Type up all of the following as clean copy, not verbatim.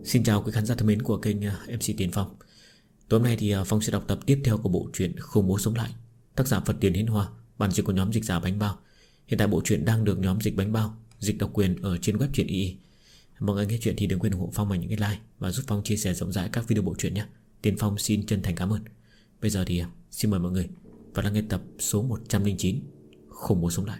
Xin chào quý khán giả thân mến của kênh MC Tiến Phong. Tối hôm nay thì Phong sẽ đọc tập tiếp theo của bộ truyện Không Bố Sống Lại, tác giả Phật Tiền Hiến Hoa, bản dịch của nhóm dịch giả Bánh Bao. Hiện tại bộ truyện đang được nhóm dịch Bánh Bao dịch độc quyền ở trên web truyện II. Mọi người nghe chuyện thì đừng quên ủng hộ Phong bằng những cái like và giúp Phong chia sẻ rộng rãi các video bộ truyện nhé. Tiến Phong xin chân thành cảm ơn. Bây giờ thì xin mời mọi người vào lắng nghe tập số 109 Không Bố Sống Lại.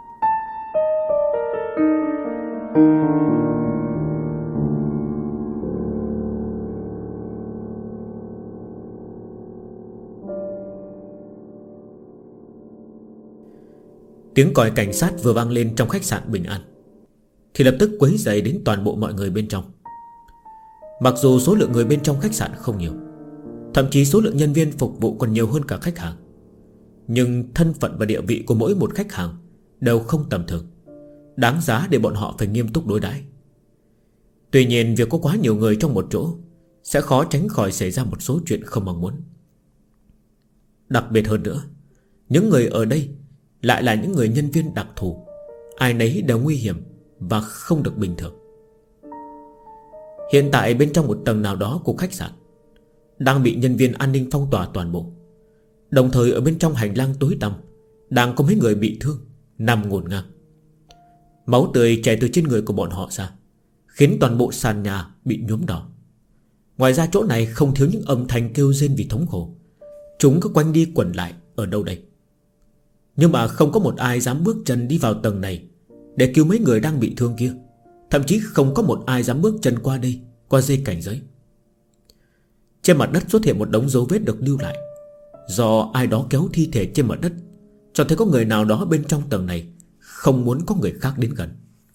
Tiếng còi cảnh sát vừa vang lên trong khách sạn Bình An thì lập tức quấy rầy đến toàn bộ mọi người bên trong. Mặc dù số lượng người bên trong khách sạn không nhiều, thậm chí số lượng nhân viên phục vụ còn nhiều hơn cả khách hàng, nhưng thân phận và địa vị của mỗi một khách hàng đều không tầm thường, đáng giá để bọn họ phải nghiêm túc đối đãi. Tuy nhiên việc có quá nhiều người trong một chỗ sẽ khó tránh khỏi xảy ra một số chuyện không mong muốn. Đặc biệt hơn nữa, những người ở đây lại là những người nhân viên đặc thù, ai nấy đều nguy hiểm và không được bình thường. Hiện tại bên trong một tầng nào đó của khách sạn đang bị nhân viên an ninh phong tỏa toàn bộ. Đồng thời ở bên trong hành lang tối tăm đang có mấy người bị thương nằm ngổn ngang. Máu tươi chảy từ trên người của bọn họ ra, khiến toàn bộ sàn nhà bị nhuốm đỏ. Ngoài ra chỗ này không thiếu những âm thanh kêu rên vì thống khổ. Chúng cứ quanh đi quẩn lại ở đâu đây. Nhưng mà không có một ai dám bước chân đi vào tầng này để cứu mấy người đang bị thương kia. Thậm chí không có một ai dám bước chân qua đây, qua dây cảnh giới. Trên mặt đất xuất hiện một đống dấu vết được lưu lại do ai đó kéo thi thể trên mặt đất, cho thấy có người nào đó bên trong tầng này không muốn có người khác đến gần.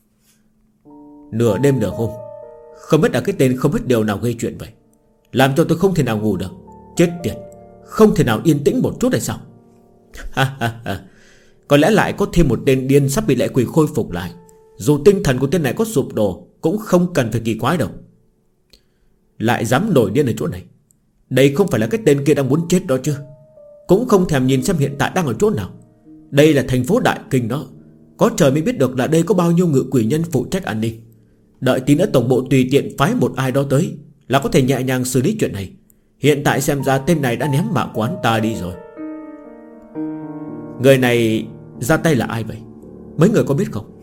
Nửa đêm nửa hôm, không biết là cái tên không biết điều nào gây chuyện vậy, làm cho tôi không thể nào ngủ được. Chết tiệt, không thể nào yên tĩnh một chút hay sao? Có lẽ lại có thêm một tên điên sắp bị lệ quỷ khôi phục lại. Dù tinh thần của tên này có sụp đổ cũng không cần phải kỳ quái đâu. Lại dám nổi điên ở chỗ này. Đây không phải là cái tên kia đang muốn chết đó chứ? Cũng không thèm nhìn xem hiện tại đang ở chỗ nào. Đây là thành phố Đại Kinh đó. Có trời mới biết được là đây có bao nhiêu ngự quỷ nhân phụ trách an ninh. Đợi tí nữa tổng bộ tùy tiện phái một ai đó tới là có thể nhẹ nhàng xử lý chuyện này. Hiện tại xem ra tên này đã ném mạng của hắn ta đi rồi. Người này ra tay là ai vậy? Mấy người có biết không?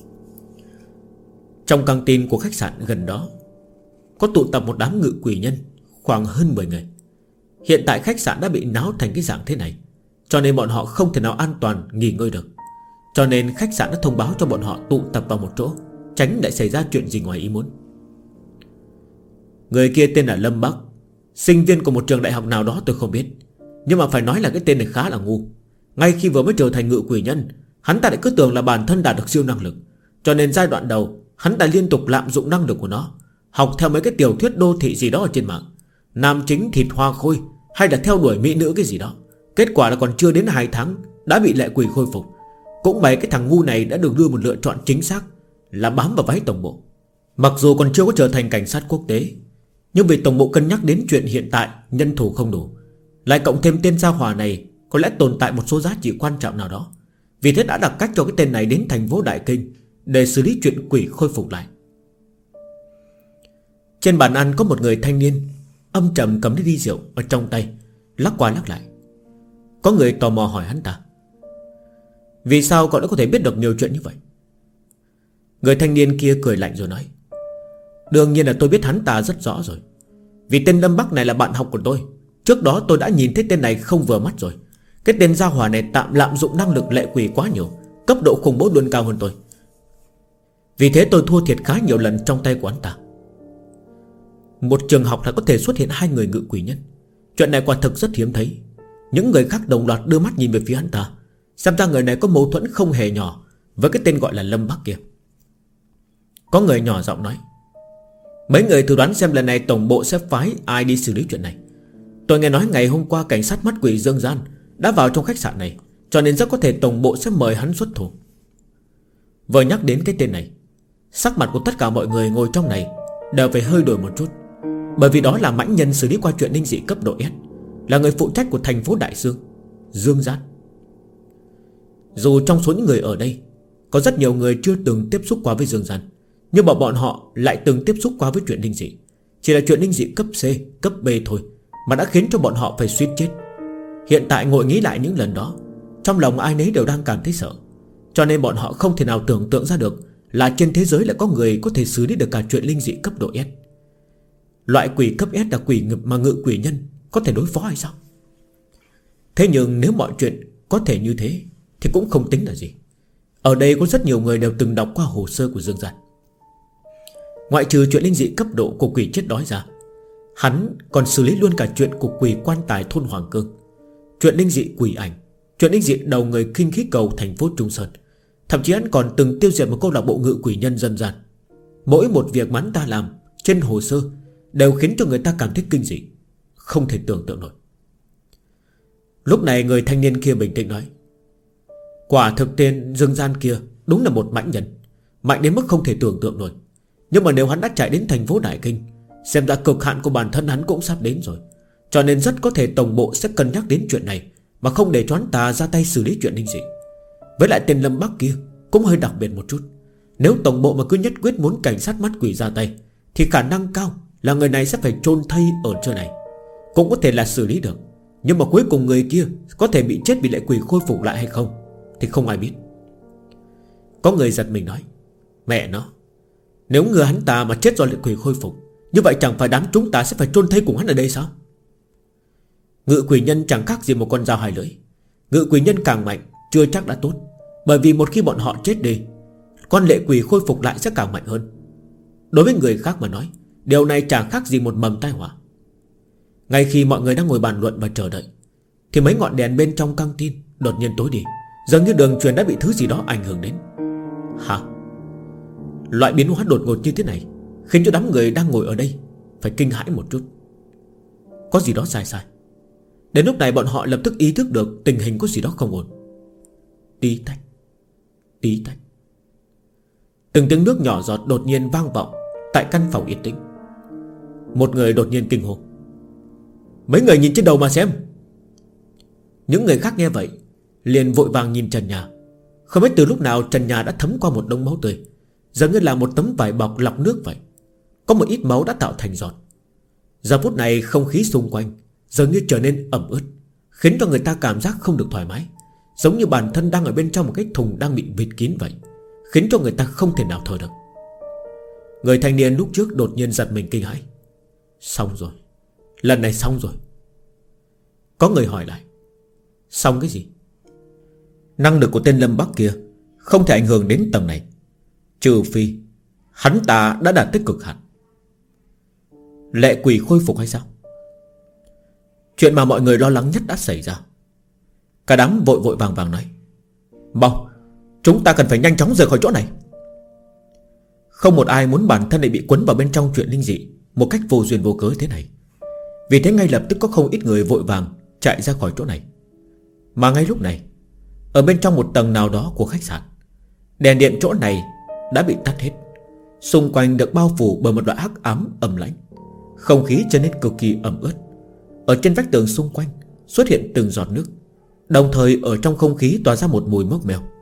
Trong căng tin của khách sạn gần đó có tụ tập một đám ngự quỷ nhân, khoảng hơn 10 người. Hiện tại khách sạn đã bị náo thành cái dạng thế này, cho nên bọn họ không thể nào an toàn nghỉ ngơi được. Cho nên khách sạn đã thông báo cho bọn họ tụ tập vào một chỗ, tránh lại xảy ra chuyện gì ngoài ý muốn. Người kia tên là Lâm Bắc, sinh viên của một trường đại học nào đó tôi không biết, nhưng mà phải nói là cái tên này khá là ngu. Ngay khi vừa mới trở thành ngự quỷ nhân, hắn ta lại cứ tưởng là bản thân đạt được siêu năng lực, cho nên giai đoạn đầu hắn ta liên tục lạm dụng năng lực của nó, học theo mấy cái tiểu thuyết đô thị gì đó ở trên mạng, nam chính thịt hoa khôi, hay là theo đuổi mỹ nữ cái gì đó. Kết quả là còn chưa đến 2 tháng đã bị lệ quỷ khôi phục. Cũng bởi cái thằng ngu này đã được đưa một lựa chọn chính xác là bám vào váy tổng bộ. Mặc dù còn chưa có trở thành cảnh sát quốc tế, nhưng vì tổng bộ cân nhắc đến chuyện hiện tại nhân thủ không đủ, lại cộng thêm tên gia hỏa này có lẽ tồn tại một số giá trị quan trọng nào đó, vì thế đã đặt cách cho cái tên này đến thành phố Đại Kinh để xử lý chuyện quỷ khôi phục lại. Trên bàn ăn có một người thanh niên âm trầm cầm ly rượu ở trong tay, lắc qua lắc lại. Có người tò mò hỏi hắn ta: vì sao cậu đã có thể biết được nhiều chuyện như vậy? Người thanh niên kia cười lạnh rồi nói: đương nhiên là tôi biết hắn ta rất rõ rồi. Vì tên Lâm Bắc này là bạn học của tôi. Trước đó tôi đã nhìn thấy tên này không vừa mắt rồi. Cái tên gia hỏa này tạm lạm dụng năng lực lệ quỷ quá nhiều, cấp độ khủng bố luôn cao hơn tôi. Vì thế tôi thua thiệt khá nhiều lần trong tay của hắn ta. Một trường học lại có thể xuất hiện 2 người ngự quỷ nhân, chuyện này quả thực rất hiếm thấy. Những người khác đồng loạt đưa mắt nhìn về phía hắn ta. Xem ra người này có mâu thuẫn không hề nhỏ với cái tên gọi là Lâm Bắc kia. Có người nhỏ giọng nói: mấy người thử đoán xem lần này tổng bộ sẽ phái ai đi xử lý chuyện này. Tôi nghe nói ngày hôm qua cảnh sát mắt quỷ Dương Gian đã vào trong khách sạn này, cho nên rất có thể tổng bộ sẽ mời hắn xuất thủ. Vừa nhắc đến cái tên này, sắc mặt của tất cả mọi người ngồi trong này đều phải hơi đổi một chút. Bởi vì đó là mãnh nhân xử lý qua chuyện linh dị cấp độ S, là người phụ trách của thành phố Đại Dương, Dương Gian. Dù trong số những người ở đây có rất nhiều người chưa từng tiếp xúc qua với Dương Gian, nhưng mà bọn họ lại từng tiếp xúc qua với chuyện linh dị, chỉ là chuyện linh dị cấp C, cấp B thôi mà đã khiến cho bọn họ phải suýt chết. Hiện tại ngồi nghĩ lại những lần đó, trong lòng ai nấy đều đang cảm thấy sợ. Cho nên bọn họ không thể nào tưởng tượng ra được là trên thế giới lại có người có thể xử lý được cả chuyện linh dị cấp độ S. Loại quỷ cấp S là quỷ mà ngự quỷ nhân có thể đối phó hay sao? Thế nhưng nếu mọi chuyện có thể như thế thì cũng không tính là gì. Ở đây có rất nhiều người đều từng đọc qua hồ sơ của Dương Gian. Ngoại trừ chuyện linh dị cấp độ của quỷ chết đói ra, hắn còn xử lý luôn cả chuyện của quỷ quan tài thôn Hoàng Cương, chuyện linh dị quỷ ảnh, chuyện linh dị đầu người khinh khí cầu thành phố Trung Sơn. Thậm chí hắn còn từng tiêu diệt một câu lạc bộ ngự quỷ nhân dân gian. Mỗi một việc mà hắn ta làm trên hồ sơ đều khiến cho người ta cảm thấy kinh dị, không thể tưởng tượng nổi. Lúc này người thanh niên kia bình tĩnh nói: quả thực tên Dương Gian kia đúng là một mãnh nhân, mạnh đến mức không thể tưởng tượng nổi. Nhưng mà nếu hắn đã chạy đến thành phố Đại Kinh, xem ra cực hạn của bản thân hắn cũng sắp đến rồi. Cho nên rất có thể tổng bộ sẽ cân nhắc đến chuyện này, mà không để cho hắn ta ra tay xử lý chuyện linh dị. Với lại tên Lâm Bắc kia cũng hơi đặc biệt một chút. Nếu tổng bộ mà cứ nhất quyết muốn cảnh sát mắt quỷ ra tay, thì khả năng cao là người này sẽ phải chôn thây ở chỗ này. Cũng có thể là xử lý được, nhưng mà cuối cùng người kia có thể bị chết bị lệ quỷ khôi phục lại hay không thì không ai biết. Có người giật mình nói: mẹ nó, nếu người hắn ta mà chết do lệ quỷ khôi phục, như vậy chẳng phải đám chúng ta sẽ phải chôn thây cùng hắn ở đây sao? Ngự quỷ nhân chẳng khác gì một con dao hai lưỡi. Ngự quỷ nhân càng mạnh chưa chắc đã tốt, bởi vì một khi bọn họ chết đi, con lệ quỷ khôi phục lại sẽ càng mạnh hơn. Đối với người khác mà nói, điều này chẳng khác gì một mầm tai họa. Ngay khi mọi người đang ngồi bàn luận và chờ đợi, thì mấy ngọn đèn bên trong căng tin đột nhiên tối đi, dường như đường truyền đã bị thứ gì đó ảnh hưởng đến. Hả? Loại biến hóa đột ngột như thế này khiến cho đám người đang ngồi ở đây phải kinh hãi một chút. Có gì đó sai sai. Đến lúc này bọn họ lập tức ý thức được tình hình có gì đó không ổn. Tí tách, tí tách. Từng tiếng nước nhỏ giọt đột nhiên vang vọng tại căn phòng yên tĩnh. Một người đột nhiên kinh hô: mấy người nhìn trên đầu mà xem. Những người khác nghe vậy liền vội vàng nhìn trần nhà. Không biết từ lúc nào trần nhà đã thấm qua một đống máu tươi, giống như là một tấm vải bọc lọc nước vậy. Có một ít máu đã tạo thành giọt. Giờ phút này không khí xung quanh dường như trở nên ẩm ướt, khiến cho người ta cảm giác không được thoải mái, giống như bản thân đang ở bên trong một cái thùng đang bị bịt kín vậy, khiến cho người ta không thể nào thở được. Người thanh niên lúc trước đột nhiên giật mình kinh hãi: xong rồi, lần này xong rồi. Có người hỏi lại: xong cái gì? Năng lực của tên Lâm Bắc kia không thể ảnh hưởng đến tầng này, trừ phi hắn ta đã đạt tới cực hạn. Lệ quỷ khôi phục hay sao? Chuyện mà mọi người lo lắng nhất đã xảy ra. Cả đám vội vội vàng vàng nói: mau, chúng ta cần phải nhanh chóng rời khỏi chỗ này. Không một ai muốn bản thân lại bị quấn vào bên trong chuyện linh dị một cách vô duyên vô cớ thế này. Vì thế ngay lập tức có không ít người vội vàng chạy ra khỏi chỗ này. Mà ngay lúc này, ở bên trong một tầng nào đó của khách sạn, đèn điện chỗ này đã bị tắt hết. Xung quanh được bao phủ bởi một loại hắc ám ẩm lãnh. Không khí trở nên cực kỳ ẩm ướt. Ở trên vách tường xung quanh xuất hiện từng giọt nước, đồng thời ở trong không khí tỏa ra một mùi mốc mèo.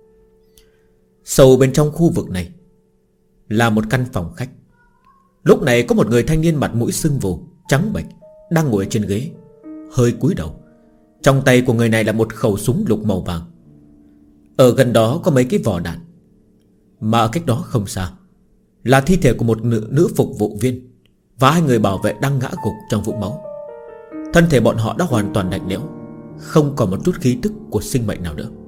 Sâu bên trong khu vực này là một căn phòng khách. Lúc này có một người thanh niên mặt mũi sưng vù, trắng bệch, đang ngồi trên ghế, hơi cúi đầu. Trong tay của người này là một khẩu súng lục màu vàng. Ở gần đó có mấy cái vỏ đạn. Mà ở cách đó không xa là thi thể của một nữ phục vụ viên và hai người bảo vệ đang ngã gục trong vũng máu. Thân thể bọn họ đã hoàn toàn lạnh lẽo, không còn một chút khí tức của sinh mệnh nào nữa.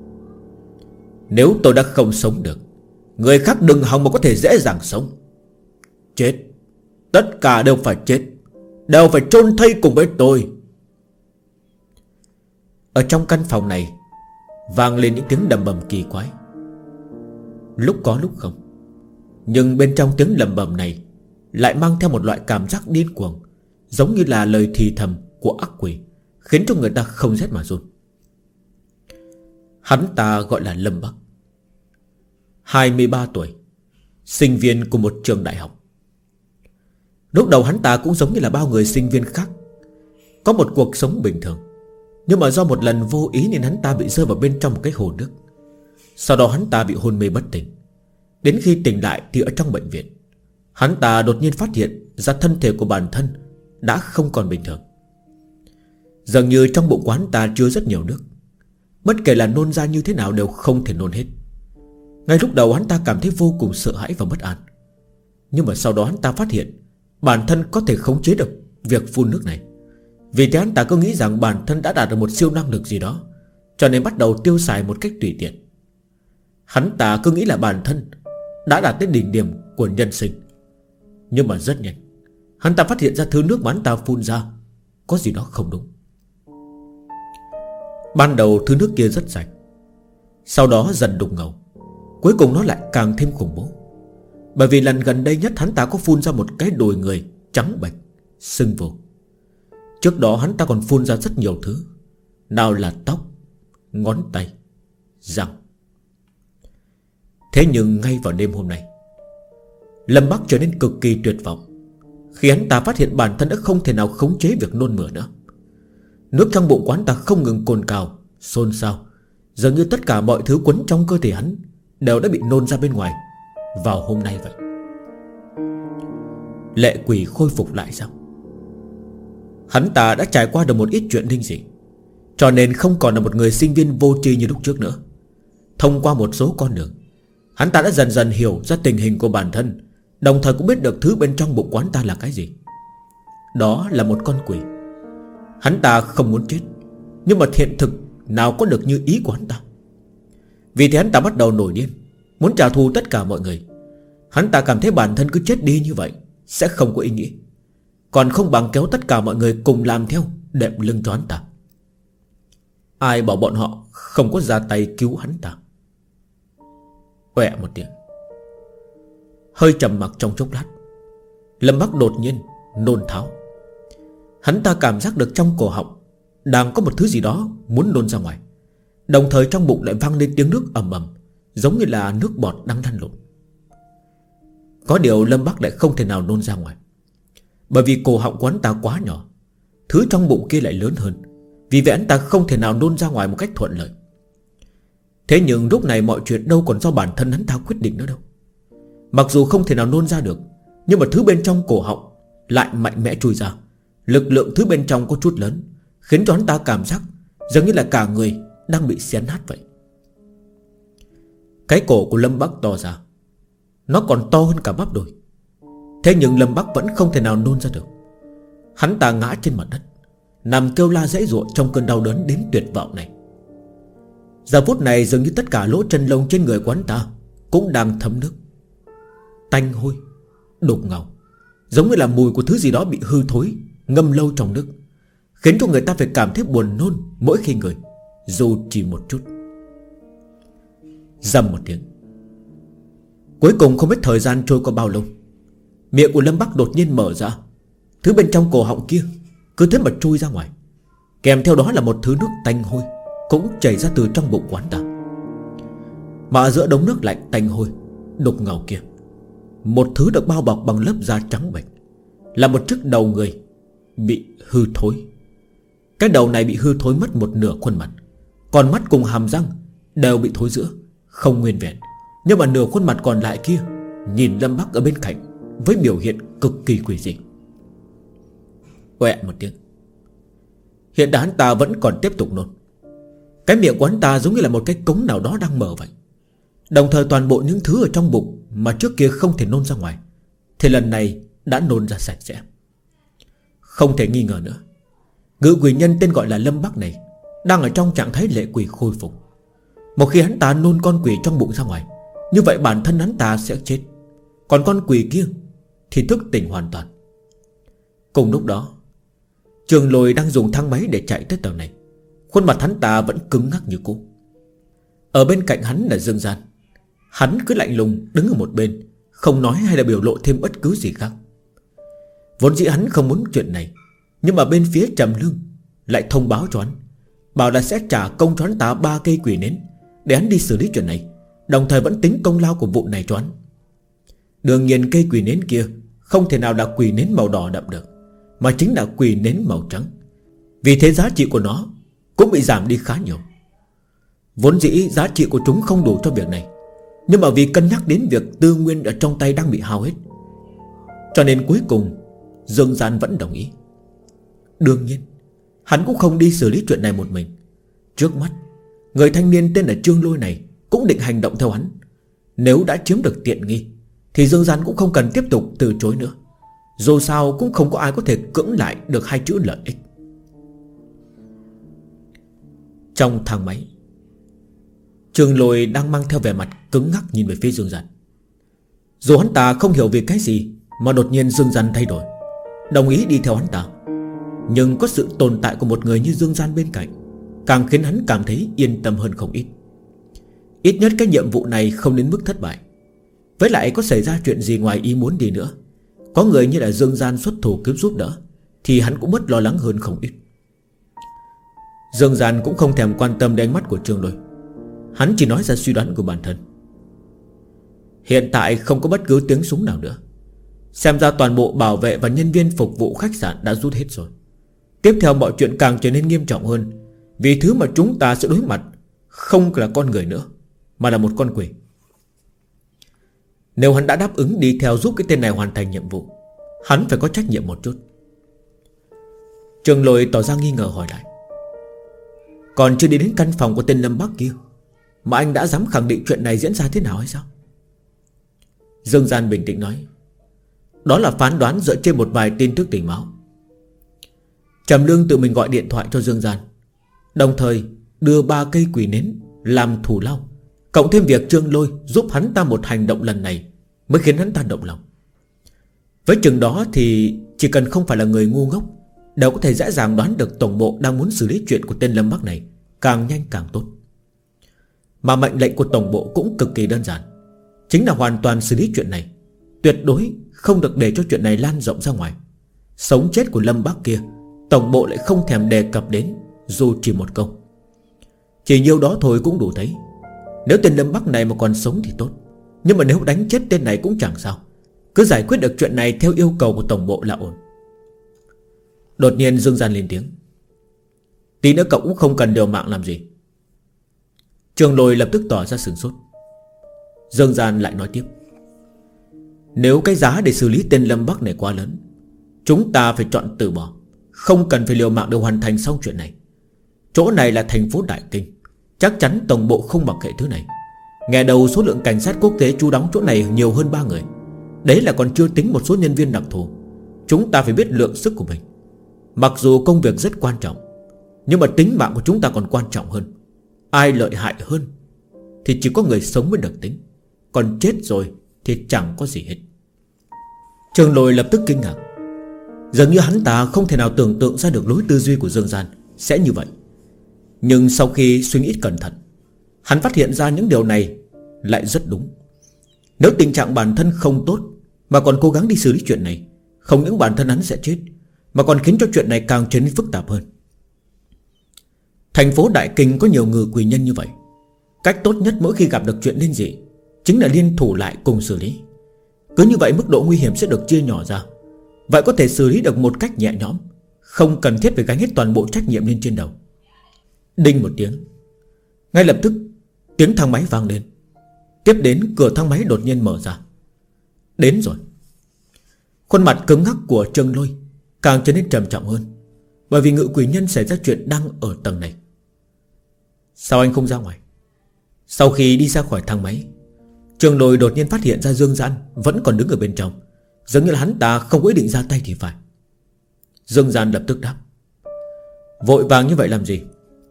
Nếu tôi đã không sống được, người khác đừng hòng mà có thể dễ dàng sống. Chết, tất cả đều phải chết, đều phải chôn thây cùng với tôi. Ở trong căn phòng này vang lên những tiếng đầm bầm kỳ quái. Lúc có lúc không. Nhưng bên trong tiếng lầm bầm này lại mang theo một loại cảm giác điên cuồng, giống như là lời thì thầm của ác quỷ, khiến cho người ta không rét mà run. Hắn ta gọi là Lâm Bắc, 23 tuổi, sinh viên của một trường đại học. Lúc đầu hắn ta cũng giống như là bao người sinh viên khác, có một cuộc sống bình thường. Nhưng mà do một lần vô ý nên hắn ta bị rơi vào bên trong một cái hồ nước. Sau đó hắn ta bị hôn mê bất tỉnh. Đến khi tỉnh lại thì ở trong bệnh viện. Hắn ta đột nhiên phát hiện ra thân thể của bản thân đã không còn bình thường. Dường như trong bụng của hắn ta chứa rất nhiều nước. Bất kể là nôn ra như thế nào đều không thể nôn hết. Ngay lúc đầu hắn ta cảm thấy vô cùng sợ hãi và bất an. Nhưng mà sau đó hắn ta phát hiện bản thân có thể khống chế được việc phun nước này. Vì thế hắn ta cứ nghĩ rằng bản thân đã đạt được một siêu năng lực gì đó, cho nên bắt đầu tiêu xài một cách tùy tiện. Hắn ta cứ nghĩ là bản thân đã đạt tới đỉnh điểm của nhân sinh. Nhưng mà rất nhanh hắn ta phát hiện ra thứ nước mà hắn ta phun ra có gì đó không đúng. Ban đầu thứ nước kia rất sạch, sau đó dần đục ngầu, cuối cùng nó lại càng thêm khủng bố. Bởi vì lần gần đây nhất hắn ta có phun ra một cái đùi người trắng bệch, sưng vù. Trước đó hắn ta còn phun ra rất nhiều thứ, nào là tóc, ngón tay, răng. Thế nhưng ngay vào đêm hôm nay, Lâm Bắc trở nên cực kỳ tuyệt vọng khi hắn ta phát hiện bản thân đã không thể nào khống chế việc nôn mửa nữa. Nước trong bụng của hắn ta không ngừng cồn cào, xôn xao, dường như tất cả mọi thứ quấn trong cơ thể hắn đều đã bị nôn ra bên ngoài vào hôm nay vậy. Lệ quỷ khôi phục lại sao? Hắn ta đã trải qua được một ít chuyện linh dị, cho nên không còn là một người sinh viên vô tri như lúc trước nữa. Thông qua một số con đường, hắn ta đã dần dần hiểu ra tình hình của bản thân, đồng thời cũng biết được thứ bên trong bụng của hắn ta là cái gì. Đó là một con quỷ. Hắn ta không muốn chết, nhưng mà hiện thực nào có được như ý của hắn ta. Vì thế hắn ta bắt đầu nổi điên, muốn trả thù tất cả mọi người. Hắn ta cảm thấy bản thân cứ chết đi như vậy sẽ không có ý nghĩa, còn không bằng kéo tất cả mọi người cùng làm theo, đệm lưng cho hắn ta. Ai bảo bọn họ không có ra tay cứu hắn ta. Quẹ một tiếng. Hơi trầm mặc trong chốc lát, Lâm Bắc đột nhiên nôn tháo. Hắn ta cảm giác được trong cổ họng đang có một thứ gì đó muốn nôn ra ngoài, đồng thời trong bụng lại vang lên tiếng nước ầm ầm, giống như là nước bọt đang lăn lộn. Có điều Lâm Bắc lại không thể nào nôn ra ngoài, bởi vì cổ họng của hắn ta quá nhỏ, thứ trong bụng kia lại lớn hơn. Vì vậy hắn ta không thể nào nôn ra ngoài một cách thuận lợi. Thế nhưng lúc này mọi chuyện đâu còn do bản thân hắn ta quyết định nữa đâu. Mặc dù không thể nào nôn ra được, nhưng mà thứ bên trong cổ họng lại mạnh mẽ chui ra. Lực lượng thứ bên trong có chút lớn, khiến cho hắn ta cảm giác giống như là cả người đang bị xé nát vậy. Cái cổ của Lâm Bắc to ra, nó còn to hơn cả bắp đùi. Thế nhưng Lâm Bắc vẫn không thể nào nôn ra được. Hắn ta ngã trên mặt đất, nằm kêu la dãy giụa trong cơn đau đớn đến tuyệt vọng này. Giờ phút này dường như tất cả lỗ chân lông trên người của hắn ta cũng đang thấm nước, tanh hôi, đục ngầu, giống như là mùi của thứ gì đó bị hư thối, ngâm lâu trong nước, khiến cho người ta phải cảm thấy buồn nôn mỗi khi ngửi, dù chỉ một chút. Rầm một tiếng. Cuối cùng không biết thời gian trôi qua bao lâu, miệng của Lâm Bắc đột nhiên mở ra. Thứ bên trong cổ họng kia cứ thế mà trôi ra ngoài, kèm theo đó là một thứ nước tanh hôi cũng chảy ra từ trong bụng quán ta. Mà ở giữa đống nước lạnh tanh hôi đục ngầu kia, một thứ được bao bọc bằng lớp da trắng bệch, là một chiếc đầu người bị hư thối. Cái đầu này bị hư thối mất một nửa khuôn mặt, còn mắt cùng hàm răng đều bị thối rữa, không nguyên vẹn. Nhưng mà nửa khuôn mặt còn lại kia nhìn Lâm Bắc ở bên cạnh với biểu hiện cực kỳ quỷ dị. Quẹ một tiếng. Hiện tại hắn ta vẫn còn tiếp tục nôn. Cái miệng của hắn ta giống như là một cái cống nào đó đang mở vậy. Đồng thời toàn bộ những thứ ở trong bụng mà trước kia không thể nôn ra ngoài thì lần này đã nôn ra sạch sẽ. Không thể nghi ngờ nữa, ngự quỷ nhân tên gọi là Lâm Bắc này đang ở trong trạng thái lệ quỷ khôi phục. Một khi hắn ta nôn con quỷ trong bụng ra ngoài, như vậy bản thân hắn ta sẽ chết, còn con quỷ kia thì thức tỉnh hoàn toàn. Cùng lúc đó, Trường Lôi đang dùng thang máy để chạy tới tầng này. Khuôn mặt hắn ta vẫn cứng ngắc như cũ. Ở bên cạnh hắn là Dương Gian. Hắn cứ lạnh lùng đứng ở một bên, không nói hay là biểu lộ thêm bất cứ gì khác. Vốn dĩ hắn không muốn chuyện này, nhưng mà bên phía Trầm Lương lại thông báo cho hắn, bảo là sẽ trả công cho hắn ta 3 cây quỷ nến để hắn đi xử lý chuyện này, đồng thời vẫn tính công lao của vụ này cho hắn. Đương nhiên cây quỷ nến kia không thể nào là quỷ nến màu đỏ đậm được, mà chính là quỷ nến màu trắng. Vì thế giá trị của nó cũng bị giảm đi khá nhiều. Vốn dĩ giá trị của chúng không đủ cho việc này, nhưng mà vì cân nhắc đến việc tư nguyên ở trong tay đang bị hao hết, Cho nên cuối cùng Dương Gian vẫn đồng ý. Đương nhiên hắn cũng không đi xử lý chuyện này một mình. Trước mắt người thanh niên tên là Trương Lôi này cũng định hành động theo hắn. Nếu đã chiếm được tiện nghi thì Dương Gian cũng không cần tiếp tục từ chối nữa. Dù sao cũng không có ai có thể cưỡng lại được hai chữ lợi ích. Trong thang máy, Trương Lôi đang mang theo vẻ mặt cứng ngắc nhìn về phía Dương Gian. Dù hắn ta không hiểu vì cái gì mà đột nhiên Dương Gian thay đổi, đồng ý đi theo hắn ta, nhưng có sự tồn tại của một người như Dương Gian bên cạnh càng khiến hắn cảm thấy yên tâm hơn không ít. Ít nhất cái nhiệm vụ này không đến mức thất bại. Với lại có xảy ra chuyện gì ngoài ý muốn đi nữa, có người như là Dương Gian xuất thủ cứu giúp đỡ thì hắn cũng bớt lo lắng hơn không ít. Dương Gian cũng không thèm quan tâm đến ánh mắt của Trương Lôi. Hắn chỉ nói ra suy đoán của bản thân. Hiện tại không có bất cứ tiếng súng nào nữa. Xem ra toàn bộ bảo vệ và nhân viên phục vụ khách sạn đã rút hết rồi. Tiếp theo mọi chuyện càng trở nên nghiêm trọng hơn, vì thứ mà chúng ta sẽ đối mặt không là con người nữa, mà là một con quỷ. Nếu hắn đã đáp ứng đi theo giúp cái tên này hoàn thành nhiệm vụ, hắn phải có trách nhiệm một chút. Trương Lôi tỏ ra nghi ngờ hỏi lại. Còn chưa đi đến căn phòng của tên Lâm Bắc kia mà anh đã dám khẳng định chuyện này diễn ra thế nào hay sao? Dương Gian bình tĩnh nói. Đó là phán đoán dựa trên một vài tin tức tình báo. Trầm Lương tự mình gọi điện thoại cho Dương Gian, đồng thời đưa 3 cây quỷ nến làm thù lao, cộng thêm việc Trương Lôi giúp hắn ta một hành động lần này mới khiến hắn ta động lòng. Với chừng đó thì chỉ cần không phải là người ngu ngốc đều có thể dễ dàng đoán được tổng bộ đang muốn xử lý chuyện của tên Lâm Bắc này càng nhanh càng tốt. Mà mệnh lệnh của tổng bộ cũng cực kỳ đơn giản, chính là hoàn toàn xử lý chuyện này, tuyệt đối không được để cho chuyện này lan rộng ra ngoài. Sống chết của Lâm Bắc kia tổng bộ lại không thèm đề cập đến dù chỉ một câu. Chỉ nhiêu đó thôi cũng đủ thấy. Nếu tên Lâm Bắc này mà còn sống thì tốt, nhưng mà nếu đánh chết tên này cũng chẳng sao. Cứ giải quyết được chuyện này theo yêu cầu của tổng bộ là ổn. Đột nhiên Dương Gian lên tiếng. Tí nữa cậu cũng không cần liều mạng làm gì. Trương Lôi lập tức tỏ ra sửng sốt. Dương Gian lại nói tiếp. Nếu cái giá để xử lý tên Lâm Bắc này quá lớn, chúng ta phải chọn từ bỏ, không cần phải liều mạng để hoàn thành xong chuyện này. Chỗ này là thành phố Đại Kinh, chắc chắn tổng bộ không mặc kệ thứ này. Nghe đầu số lượng cảnh sát quốc tế trú đóng chỗ này nhiều hơn 3 người. Đấy là còn chưa tính một số nhân viên đặc thù. Chúng ta phải biết lượng sức của mình. Mặc dù công việc rất quan trọng, nhưng mà tính mạng của chúng ta còn quan trọng hơn. Ai lợi hại hơn thì chỉ có người sống mới được tính, còn chết rồi thì chẳng có gì hết. Trương Lôi lập tức kinh ngạc. Dường như hắn ta không thể nào tưởng tượng ra được lối tư duy của Dương Gian sẽ như vậy. Nhưng sau khi suy nghĩ cẩn thận, hắn phát hiện ra những điều này lại rất đúng. Nếu tình trạng bản thân không tốt mà còn cố gắng đi xử lý chuyện này, không những bản thân hắn sẽ chết, mà còn khiến cho chuyện này càng trở nên phức tạp hơn. Thành phố Đại Kinh có nhiều ngự quỷ nhân như vậy, cách tốt nhất mỗi khi gặp được chuyện linh dị chính là liên thủ lại cùng xử lý. Cứ như vậy mức độ nguy hiểm sẽ được chia nhỏ ra. Vậy có thể xử lý được một cách nhẹ nhõm, không cần thiết phải gánh hết toàn bộ trách nhiệm lên trên đầu. Đinh một tiếng, ngay lập tức tiếng thang máy vang lên. Tiếp đến cửa thang máy đột nhiên mở ra. Đến rồi. Khuôn mặt cứng ngắc của Trương Lôi càng trở nên trầm trọng hơn, bởi vì ngự quỷ nhân xảy ra chuyện đang ở tầng này. Sao anh không ra ngoài? Sau khi đi ra khỏi thang máy, Trương Lôi đột nhiên phát hiện ra Dương Gian vẫn còn đứng ở bên trong, giống như là hắn ta không có ý định ra tay thì phải. Dương Gian lập tức đáp. Vội vàng như vậy làm gì?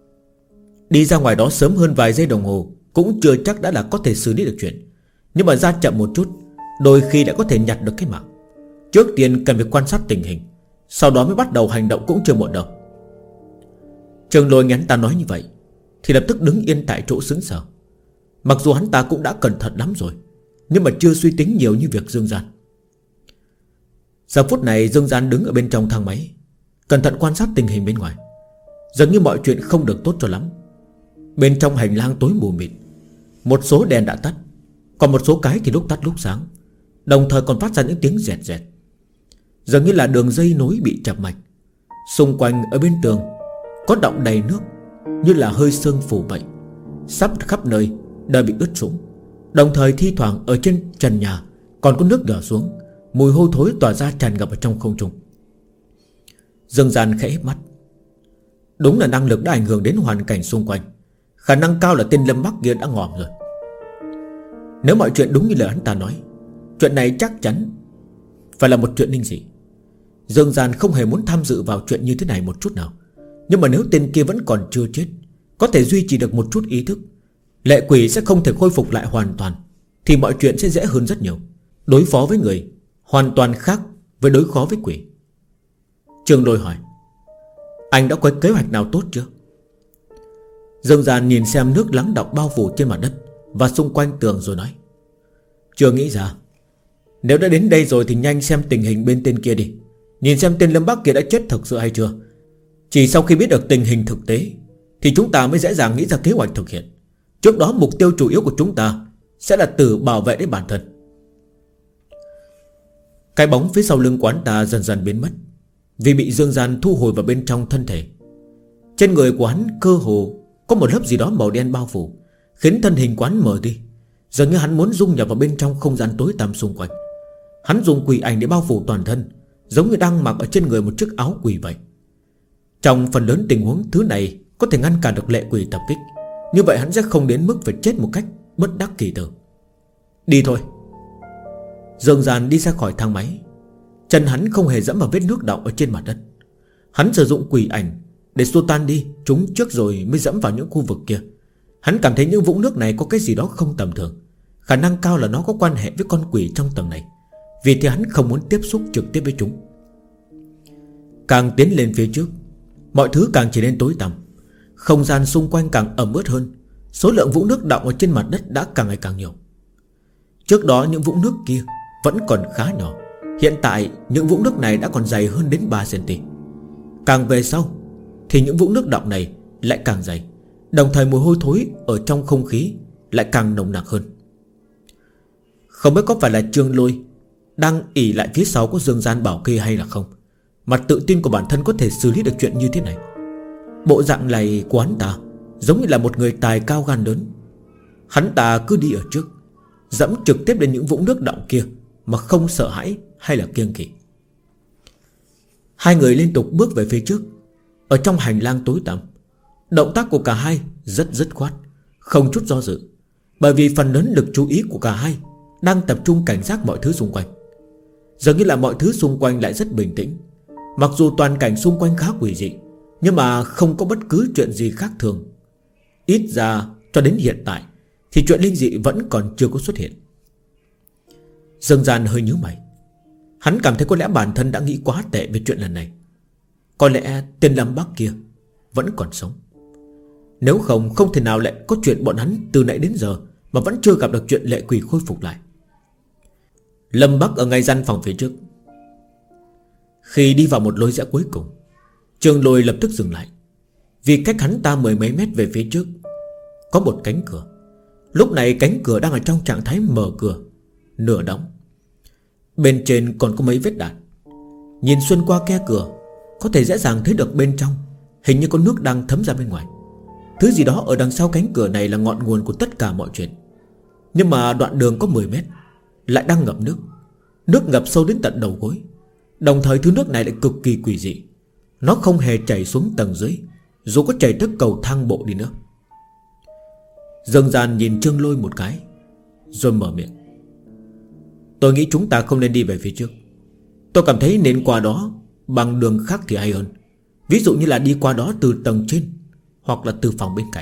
Đi ra ngoài đó sớm hơn vài giây đồng hồ cũng chưa chắc đã là có thể xử lý được chuyện, nhưng mà ra chậm một chút đôi khi đã có thể nhặt được cái mạng. Trước tiên cần phải quan sát tình hình, sau đó mới bắt đầu hành động cũng chưa muộn đâu. Trương Lôi nghe hắn ta nói như vậy thì lập tức đứng yên tại chỗ sững sờ. Mặc dù hắn ta cũng đã cẩn thận lắm rồi, nhưng mà chưa suy tính nhiều như việc Dương Gian. Giờ phút này Dương Gian đứng ở bên trong thang máy, cẩn thận quan sát tình hình bên ngoài. Dường như mọi chuyện không được tốt cho lắm. Bên trong hành lang tối mù mịt, một số đèn đã tắt, còn một số cái thì lúc tắt lúc sáng, đồng thời còn phát ra những tiếng rẹt rẹt, dường như là đường dây nối bị chập mạch. Xung quanh ở bên tường có đọng đầy nước, như là hơi sương phủ vậy, sắp khắp nơi đều bị ướt sũng. Đồng thời thi thoảng ở trên trần nhà còn có nước đổ xuống, Mùi hôi thối tỏa ra tràn ngập ở trong không trung. Dương Gian khẽ híp mắt. Đúng là năng lực đã ảnh hưởng đến hoàn cảnh xung quanh. Khả năng cao là tên Lâm Bắc kia đã ngòm rồi. Nếu mọi chuyện đúng như lời hắn ta nói, chuyện này chắc chắn phải là một chuyện linh dị. Dương Gian không hề muốn tham dự vào chuyện như thế này một chút nào. Nhưng mà nếu tên kia vẫn còn chưa chết, có thể duy trì được một chút ý thức, lệ quỷ sẽ không thể khôi phục lại hoàn toàn, thì mọi chuyện sẽ dễ hơn rất nhiều. Đối phó với người hoàn toàn khác với đối phó với quỷ. Trương Lôi hỏi: anh đã có kế hoạch nào tốt chưa? Dương Gian nhìn xem nước lắng đọng bao phủ trên mặt đất và xung quanh tường rồi nói: chưa nghĩ ra. Nếu đã đến đây rồi thì nhanh xem tình hình bên tên kia đi. Nhìn xem tên Lâm Bắc kia đã chết thực sự hay chưa. Chỉ sau khi biết được tình hình thực tế thì chúng ta mới dễ dàng nghĩ ra kế hoạch thực hiện. Trước đó mục tiêu chủ yếu của chúng ta sẽ là tự bảo vệ đến bản thân. Cái bóng phía sau lưng quán ta dần dần biến mất, vì bị Dương Gian thu hồi vào bên trong thân thể. Trên người của hắn cơ hồ có một lớp gì đó màu đen bao phủ, khiến thân hình quán mờ đi. Dường như hắn muốn dung nhập vào bên trong không gian tối tăm xung quanh. Hắn dùng quỷ ảnh để bao phủ toàn thân, giống như đang mặc ở trên người một chiếc áo quỷ vậy. Trong phần lớn tình huống, thứ này có thể ngăn cản được lệ quỷ tập kích. Như vậy hắn sẽ không đến mức phải chết một cách bất đắc kỳ tử. Đi thôi. Dương Gian đi ra khỏi thang máy. Chân hắn không hề dẫm vào vết nước đọng ở trên mặt đất. Hắn sử dụng quỷ ảnh để xua tan đi chúng trước rồi mới dẫm vào những khu vực kia. Hắn cảm thấy những vũng nước này có cái gì đó không tầm thường. Khả năng cao là nó có quan hệ với con quỷ trong tầng này. Vì thế hắn không muốn tiếp xúc trực tiếp với chúng. Càng tiến lên phía trước, mọi thứ càng trở nên tối tăm. Không gian xung quanh càng ẩm ướt hơn. Số lượng vũng nước đọng ở trên mặt đất đã càng ngày càng nhiều. Trước đó những vũng nước kia vẫn còn khá nhỏ. Hiện tại những vũng nước này đã còn dày hơn đến 3cm. Càng về sau thì những vũng nước đọng này lại càng dày. Đồng thời mùi hôi thối ở trong không khí lại càng nồng nặc hơn. Không biết có phải là Trương Lôi đang ỷ lại phía sau của Dương Gian bảo kê hay là không, mặt tự tin của bản thân có thể xử lý được chuyện như thế này. Bộ dạng này của hắn ta giống như là một người tài cao gan lớn. Hắn ta cứ đi ở trước, dẫm trực tiếp lên những vũng nước đọng kia mà không sợ hãi hay là kiêng kỵ. Hai người liên tục bước về phía trước. Ở trong hành lang tối tăm, động tác của cả hai rất dứt khoát, không chút do dự. Bởi vì phần lớn lực chú ý của cả hai đang tập trung cảnh giác mọi thứ xung quanh. Dường như là mọi thứ xung quanh lại rất bình tĩnh. Mặc dù toàn cảnh xung quanh khá quỷ dị, nhưng mà không có bất cứ chuyện gì khác thường. Ít ra cho đến hiện tại thì chuyện linh dị vẫn còn chưa có xuất hiện. Dương Gian hơi nhíu mày. Hắn cảm thấy có lẽ bản thân đã nghĩ quá tệ về chuyện lần này. Có lẽ tên Lâm Bắc kia vẫn còn sống. Nếu không, không thể nào lại có chuyện bọn hắn từ nãy đến giờ mà vẫn chưa gặp được chuyện lệ quỷ khôi phục lại. Lâm Bắc ở ngay gian phòng phía trước. Khi đi vào một lối rẽ cuối cùng, Trương Lôi lập tức dừng lại. Vì cách hắn ta mười mấy mét về phía trước có một cánh cửa. Lúc này cánh cửa đang ở trong trạng thái mở cửa, nửa đóng. Bên trên còn có mấy vết đạn. Nhìn xuyên qua khe cửa, có thể dễ dàng thấy được bên trong hình như có nước đang thấm ra bên ngoài. Thứ gì đó ở đằng sau cánh cửa này là ngọn nguồn của tất cả mọi chuyện. Nhưng mà đoạn đường có 10 mét lại đang ngập nước. Nước ngập sâu đến tận đầu gối. Đồng thời thứ nước này lại cực kỳ quỷ dị. Nó không hề chảy xuống tầng dưới, dù có chảy tới cầu thang bộ đi nữa. Dương Gian nhìn Trương Lôi một cái, rồi mở miệng. Tôi nghĩ chúng ta không nên đi về phía trước. Tôi cảm thấy nên qua đó bằng đường khác thì hay hơn. Ví dụ như là đi qua đó từ tầng trên, hoặc là từ phòng bên cạnh.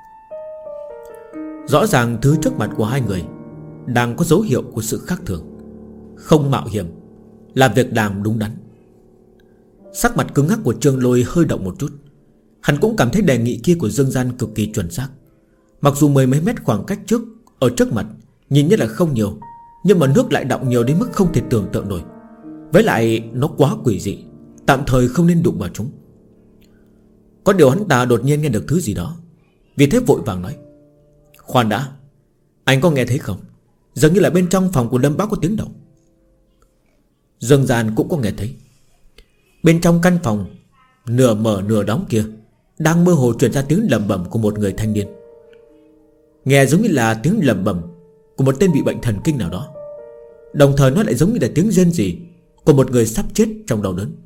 Rõ ràng thứ trước mặt của hai người đang có dấu hiệu của sự khác thường. Không mạo hiểm là việc làm đúng đắn. Sắc mặt cứng ngắc của Trương Lôi hơi động một chút. Hắn cũng cảm thấy đề nghị kia của Dương Gian cực kỳ chuẩn xác. Mặc dù mười mấy mét khoảng cách trước ở trước mặt nhìn như là không nhiều, nhưng mà nước lại đọng nhiều đến mức không thể tưởng tượng nổi. Với lại nó quá quỷ dị, tạm thời không nên đụng vào chúng. Có điều hắn ta đột nhiên nghe được thứ gì đó, vì thế vội vàng nói. Khoan đã, anh có nghe thấy không? Dường như là bên trong phòng của Lâm Bác có tiếng động. Dương Gian cũng có nghe thấy. Bên trong căn phòng nửa mở nửa đóng kia đang mơ hồ truyền ra tiếng lẩm bẩm của một người thanh niên. Nghe giống như là tiếng lẩm bẩm của một tên bị bệnh thần kinh nào đó. Đồng thời nó lại giống như là tiếng rên rỉ của một người sắp chết trong đau đớn.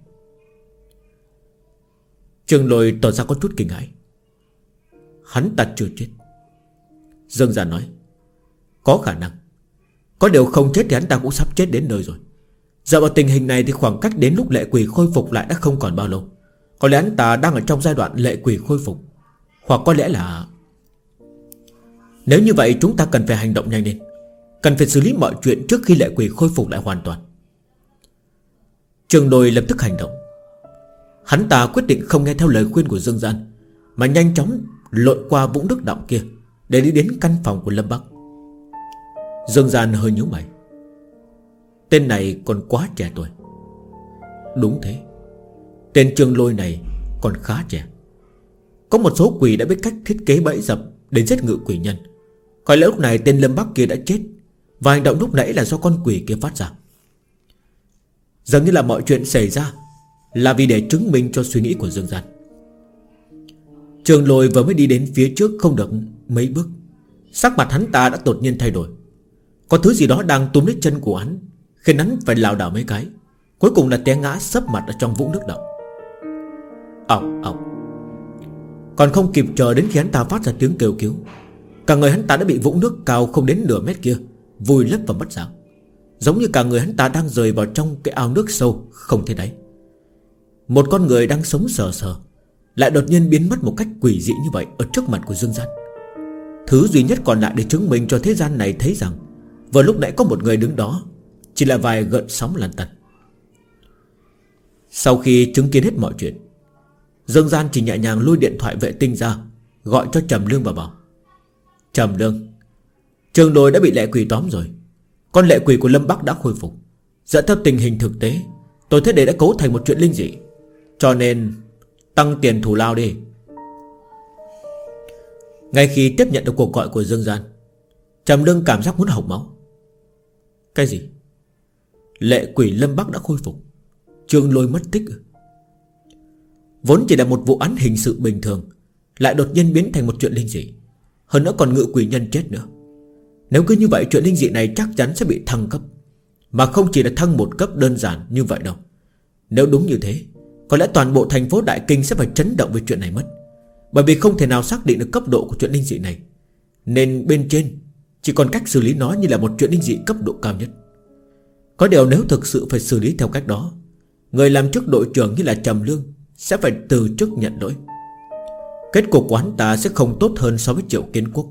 Trương Lôi tỏ ra có chút kinh hãi. Hắn ta chưa chết. Dương Gian nói: có khả năng. Có điều không chết thì hắn ta cũng sắp chết đến nơi rồi. Dựa vào tình hình này thì khoảng cách đến lúc lệ quỷ khôi phục lại đã không còn bao lâu. Có lẽ hắn ta đang ở trong giai đoạn lệ quỷ khôi phục. Hoặc có lẽ là... Nếu như vậy chúng ta cần phải hành động nhanh lên. Cần phải xử lý mọi chuyện trước khi lệ quỷ khôi phục lại hoàn toàn. Trường Lôi lập tức hành động. Hắn ta quyết định không nghe theo lời khuyên của Dương Gian, mà nhanh chóng lội qua vũng nước đọng kia để đi đến căn phòng của Lâm Bắc. Dương Gian hơi nhíu mày. Tên này còn quá trẻ tuổi. Đúng thế, tên Trương Lôi này còn khá trẻ. Có một số quỷ đã biết cách thiết kế bẫy dập để giết ngự quỷ nhân. Có lẽ lúc này tên Lâm Bắc kia đã chết, và hành động lúc nãy là do con quỷ kia phát ra. Dường như là mọi chuyện xảy ra là vì để chứng minh cho suy nghĩ của Dương Gian. Trường Lôi vừa mới đi đến phía trước không được mấy bước, sắc mặt hắn ta đã đột nhiên thay đổi. Có thứ gì đó đang túm lấy chân của hắn, khiến hắn phải lảo đảo mấy cái, cuối cùng là té ngã sấp mặt ở trong vũng nước động. Ọc ọc. Còn không kịp chờ đến khi hắn ta phát ra tiếng kêu cứu, cả người hắn ta đã bị vũng nước cao không đến nửa mét kia vùi lấp và mất dạng. Giống như cả người hắn ta đang rơi vào trong cái ao nước sâu không thấy đáy. Một con người đang sống sờ sờ lại đột nhiên biến mất một cách quỷ dị như vậy ở trước mặt của Dương Gian. Thứ duy nhất còn lại để chứng minh cho thế gian này thấy rằng vừa lúc nãy có một người đứng đó chỉ là vài gợn sóng lăn tăn. Sau khi chứng kiến hết mọi chuyện, Dương Gian chỉ nhẹ nhàng lôi điện thoại vệ tinh ra, gọi cho Trầm Lương và bảo: Trầm Lương, Trường Lôi đã bị lệ quỷ tóm rồi. Con lệ quỷ của Lâm Bắc đã khôi phục. Dựa theo tình hình thực tế, tôi thấy đây đã cấu thành một chuyện linh dị, cho nên tăng tiền thù lao đi. Ngay khi tiếp nhận được cuộc gọi của Dương Gian, Trầm Lương cảm giác muốn hộc máu. Cái gì? Lệ quỷ Lâm Bắc đã khôi phục, Trương Lôi mất tích. Vốn chỉ là một vụ án hình sự bình thường, lại đột nhiên biến thành một chuyện linh dị. Hơn nữa còn ngự quỷ nhân chết nữa. Nếu cứ như vậy chuyện linh dị này chắc chắn sẽ bị thăng cấp, mà không chỉ là thăng một cấp đơn giản như vậy đâu. Nếu đúng như thế, có lẽ toàn bộ thành phố Đại Kinh sẽ phải chấn động về chuyện này mất. Bởi vì không thể nào xác định được cấp độ của chuyện linh dị này, nên bên trên chỉ còn cách xử lý nó như là một chuyện linh dị cấp độ cao nhất. Có điều nếu thực sự phải xử lý theo cách đó, người làm chức đội trưởng như là Trầm Lương sẽ phải từ chức nhận lỗi. Kết cục của hắn ta sẽ không tốt hơn so với Triệu Kiến Quốc.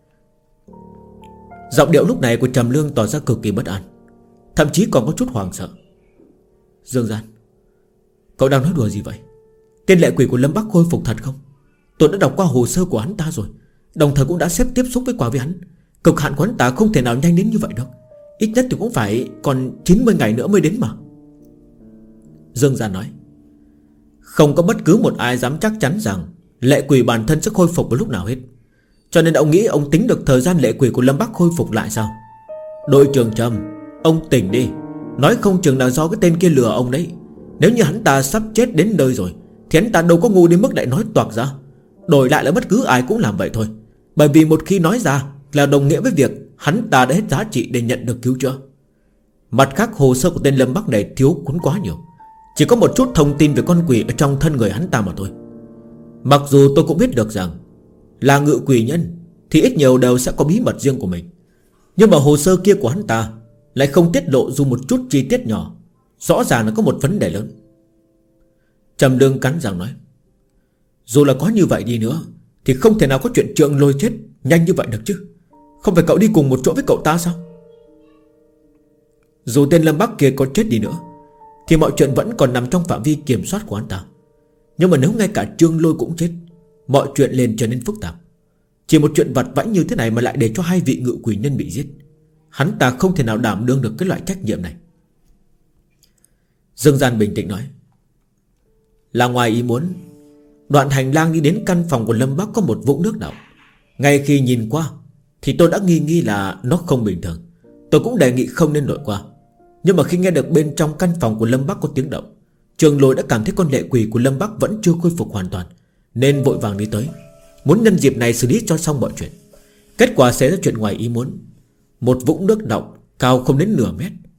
Giọng điệu lúc này của Trầm Lương tỏ ra cực kỳ bất an, thậm chí còn có chút hoảng sợ. Dương Gian, cậu đang nói đùa gì vậy? Tên lệ quỷ của Lâm Bắc khôi phục thật không? Tôi đã đọc qua hồ sơ của hắn ta rồi, đồng thời cũng đã xếp tiếp xúc với quả với hắn. Cực hạn của hắn ta không thể nào nhanh đến như vậy đâu. Ít nhất thì cũng phải còn 90 ngày nữa mới đến mà. Dương Gian nói: Không có bất cứ một ai dám chắc chắn rằng lệ quỷ bản thân sẽ khôi phục vào lúc nào hết. Cho nên ông nghĩ ông tính được thời gian lệ quỷ của Lâm Bắc khôi phục lại sao? Đội trưởng Trầm, ông tỉnh đi. Nói không chừng là do cái tên kia lừa ông đấy. Nếu như hắn ta sắp chết đến nơi rồi thì hắn ta đâu có ngu đến mức lại nói toạc ra. Đổi lại là bất cứ ai cũng làm vậy thôi. Bởi vì một khi nói ra là đồng nghĩa với việc hắn ta đã hết giá trị để nhận được cứu chữa. Mặt khác hồ sơ của tên Lâm Bắc này thiếu cuốn quá nhiều, chỉ có một chút thông tin về con quỷ ở trong thân người hắn ta mà thôi. Mặc dù tôi cũng biết được rằng là ngự quỷ nhân thì ít nhiều đều sẽ có bí mật riêng của mình, nhưng mà hồ sơ kia của hắn ta lại không tiết lộ dù một chút chi tiết nhỏ. Rõ ràng là có một vấn đề lớn. Trầm Lương cắn răng nói: Dù là có như vậy đi nữa thì không thể nào có chuyện Trượng Lôi chết nhanh như vậy được chứ. Không phải cậu đi cùng một chỗ với cậu ta sao? Dù tên Lâm Bắc kia có chết đi nữa thì mọi chuyện vẫn còn nằm trong phạm vi kiểm soát của hắn ta. Nhưng mà nếu ngay cả Trương Lôi cũng chết, mọi chuyện liền trở nên phức tạp. Chỉ một chuyện vặt vãnh như thế này mà lại để cho hai vị ngự quỷ nhân bị giết, hắn ta không thể nào đảm đương được cái loại trách nhiệm này. Dương Gian bình tĩnh nói: Là ngoài ý muốn, đoạn hành lang đi đến căn phòng của Lâm Bắc có một vũng nước đọng. Ngay khi nhìn qua thì tôi đã nghi là nó không bình thường. Tôi cũng đề nghị không nên lội qua. Nhưng mà khi nghe được bên trong căn phòng của Lâm Bắc có tiếng động, Trường Lôi đã cảm thấy con lệ quỷ của Lâm Bắc vẫn chưa khôi phục hoàn toàn, nên vội vàng đi tới, muốn nhân dịp này xử lý cho xong mọi chuyện. Kết quả xảy ra chuyện ngoài ý muốn. Một vũng nước đọng cao không đến nửa mét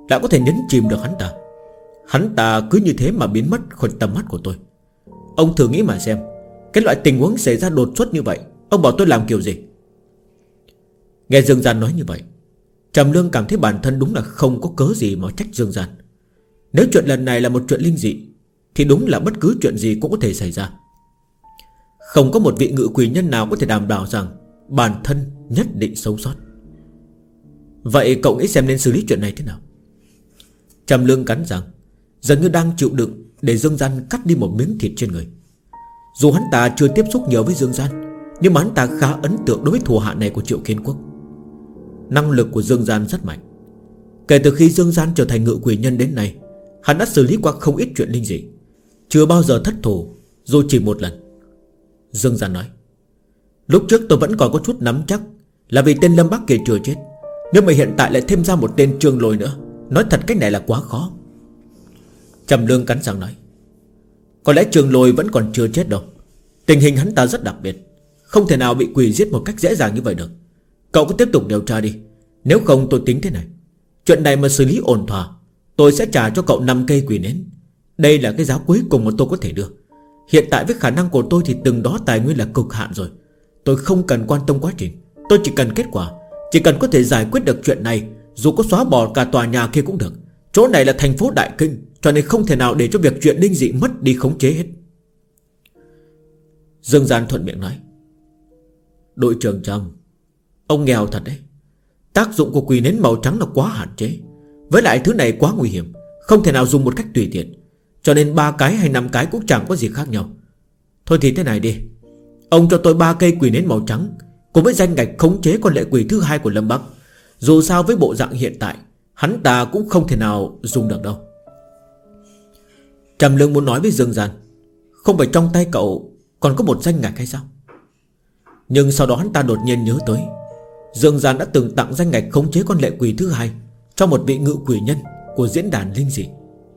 lại có thể nhấn chìm được hắn ta. Hắn ta cứ như thế mà biến mất khỏi tầm mắt của tôi. Ông thử nghĩ mà xem, cái loại tình huống xảy ra đột xuất như vậy, ông bảo tôi làm kiểu gì? Nghe Dương Gian nói như vậy, Trầm Lương cảm thấy bản thân đúng là không có cớ gì mà trách Dương Gian. Nếu chuyện lần này là một chuyện linh dị thì đúng là bất cứ chuyện gì cũng có thể xảy ra. Không có một vị ngự quỷ nhân nào có thể đảm bảo rằng bản thân nhất định sống sót. Vậy cậu nghĩ xem nên xử lý chuyện này thế nào? Trầm Lương cắn răng, dường như đang chịu đựng để Dương Gian cắt đi một miếng thịt trên người. Dù hắn ta chưa tiếp xúc nhiều với Dương Gian, nhưng mà hắn ta khá ấn tượng đối với thủ hạ này của Triệu Kiến Quốc. Năng lực của Dương Gian rất mạnh. Kể từ khi Dương Gian trở thành ngự quỷ nhân đến nay, hắn đã xử lý qua không ít chuyện linh dị, chưa bao giờ thất thủ, dù chỉ một lần. Dương Gian nói, lúc trước tôi vẫn còn có chút nắm chắc là vì tên Lâm Bắc kia chưa chết, nhưng mà hiện tại lại thêm ra một tên Trương Lôi nữa. Nói thật cách này là quá khó. Trầm Lương cắn răng nói, có lẽ Trương Lôi vẫn còn chưa chết đâu. Tình hình hắn ta rất đặc biệt, không thể nào bị quỷ giết một cách dễ dàng như vậy được. Cậu cứ tiếp tục điều tra đi. Nếu không tôi tính thế này, chuyện này mà xử lý ổn thỏa, tôi sẽ trả cho cậu 5 cây quỷ nến. Đây là cái giá cuối cùng mà tôi có thể đưa. Hiện tại với khả năng của tôi thì từng đó tài nguyên là cực hạn rồi. Tôi không cần quan tâm quá trình, tôi chỉ cần kết quả. Chỉ cần có thể giải quyết được chuyện này, dù có xóa bỏ cả tòa nhà kia cũng được. Chỗ này là thành phố Đại Kinh, cho nên không thể nào để cho việc chuyện linh dị mất đi khống chế hết. Dương Gian thuận miệng nói, đội trưởng Trầm, ông nghèo thật đấy. Tác dụng của quỷ nến màu trắng là quá hạn chế, với lại thứ này quá nguy hiểm, không thể nào dùng một cách tùy tiện, cho nên 3 cái hay 5 cái cũng chẳng có gì khác nhau. Thôi thì thế này đi, ông cho tôi 3 cây quỷ nến màu trắng cùng với danh ngạch khống chế con lệ quỷ thứ 2 của Lâm Bắc. Dù sao với bộ dạng hiện tại, hắn ta cũng không thể nào dùng được đâu. Trầm Lương muốn nói với Dương Gian, không phải trong tay cậu còn có một danh ngạch hay sao? Nhưng sau đó hắn ta đột nhiên nhớ tới Dương Gian đã từng tặng danh ngạch khống chế con lệ quỷ thứ 2 cho một vị ngự quỷ nhân của diễn đàn linh dị.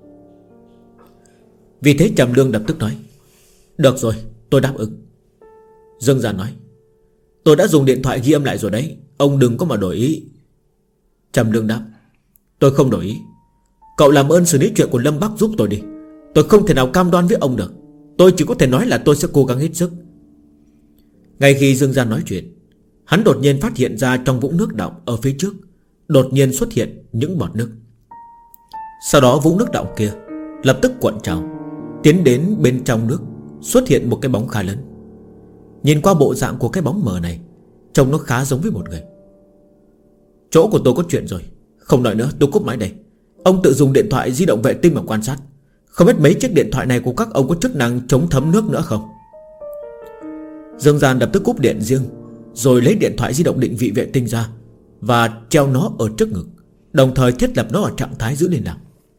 Vì thế Trầm Lương lập tức nói, được rồi, tôi đáp ứng. Dương Gian nói, tôi đã dùng điện thoại ghi âm lại rồi đấy, ông đừng có mà đổi ý. Trầm Lương đáp, tôi không đổi ý. Cậu làm ơn xử lý chuyện của Lâm Bắc giúp tôi đi. Tôi không thể nào cam đoan với ông được. Tôi chỉ có thể nói là tôi sẽ cố gắng hết sức. Ngay khi Dương Gian nói chuyện, hắn đột nhiên phát hiện ra trong vũng nước đọng ở phía trước đột nhiên xuất hiện những bọt nước. Sau đó vũng nước đọng kia lập tức cuộn trào, tiến đến bên trong nước xuất hiện một cái bóng khá lớn. Nhìn qua bộ dạng của cái bóng mờ này, trông nó khá giống với một người. Chỗ của tôi có chuyện rồi, không nói nữa, tôi cúp máy đây. Ông tự dùng điện thoại di động vệ tinh mà quan sát. Không biết mấy chiếc điện thoại này của các ông có chức năng chống thấm nước nữa không? Dương Gian lập tức cúp điện riêng, rồi lấy điện thoại di động định vị vệ tinh ra và treo nó ở trước ngực, đồng thời thiết lập nó ở trạng thái giữ liên lạc.